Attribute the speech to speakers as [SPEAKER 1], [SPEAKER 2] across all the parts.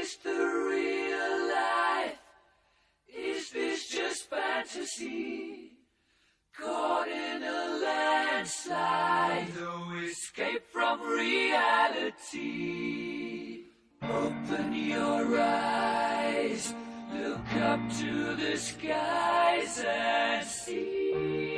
[SPEAKER 1] this the real life? Is this just fantasy? Caught in a landslide, no escape from reality. Open your eyes, look up to the skies and see.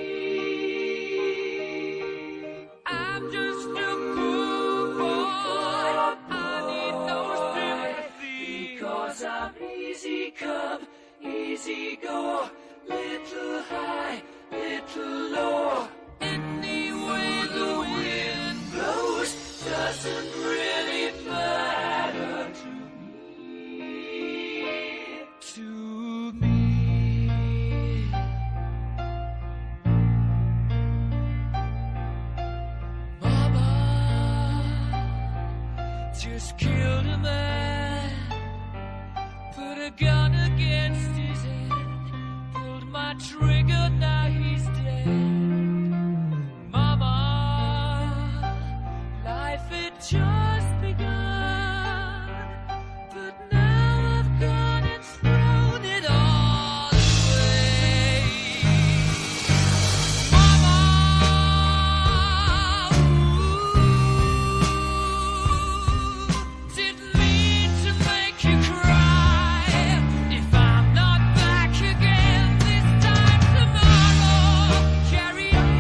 [SPEAKER 1] I'm just a poor boy, I need no sympathy, because I'm easy come, easy go, little high, little low. Any way the wind blows doesn't really matter to me. To me. Mama just killed a man, put a gun against his head, pulled my trigger, now he's dead. Mama, life had just begun, but now I've gone and thrown it all away. Mama, didn't mean to make you cry. If I'm not back again this time tomorrow, carry on,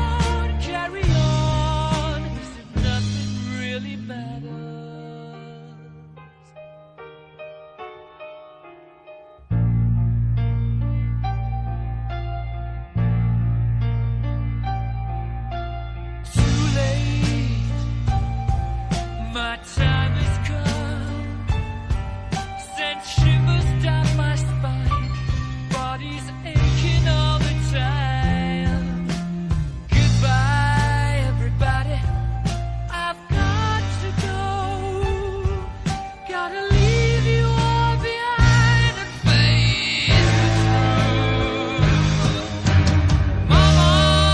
[SPEAKER 1] as if nothing really matters. Too late, my time has come. Sent shivers down my spine, body's aching all the time. Goodbye, everybody, I've got to go. Gotta leave you all behind and face the truth. Mama,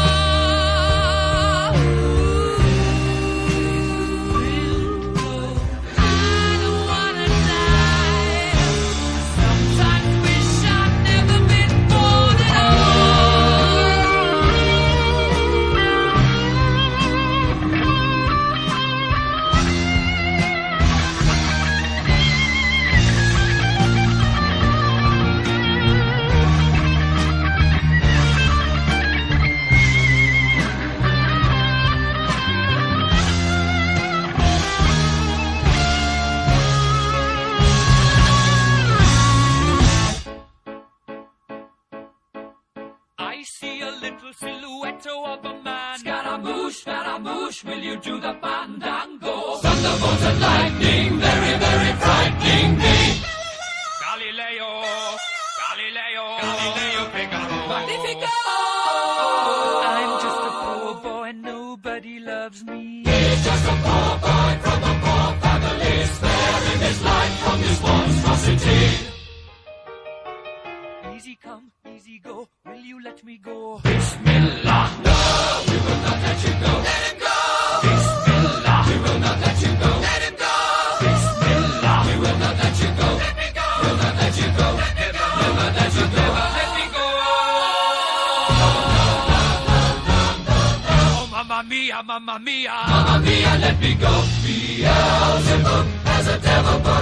[SPEAKER 1] I don't wanna die. Sometimes wish I'd never been born at I see a little silhouette of a man. Scaramouche, will you do the fandango? Thunderbolt and lightning, very, very frightening me. Galileo, Figaro. Magnifico! I'm just a poor boy, nobody loves me. He's just a poor boy from a poor family, sparing his life from this monstrosity. Easy come, easy go, will you let me go? Bismillah, no, we will not let you go. Let him go! Bismillah, we will not let you go. Let him go! Bismillah, we will not let you go. Let me go! We'll not let you go. Let me go! Never let you go. Never let me go. Oh, mamma mia, mamma mia. Mamma mia, let me go. Beelzebub has a devil boy.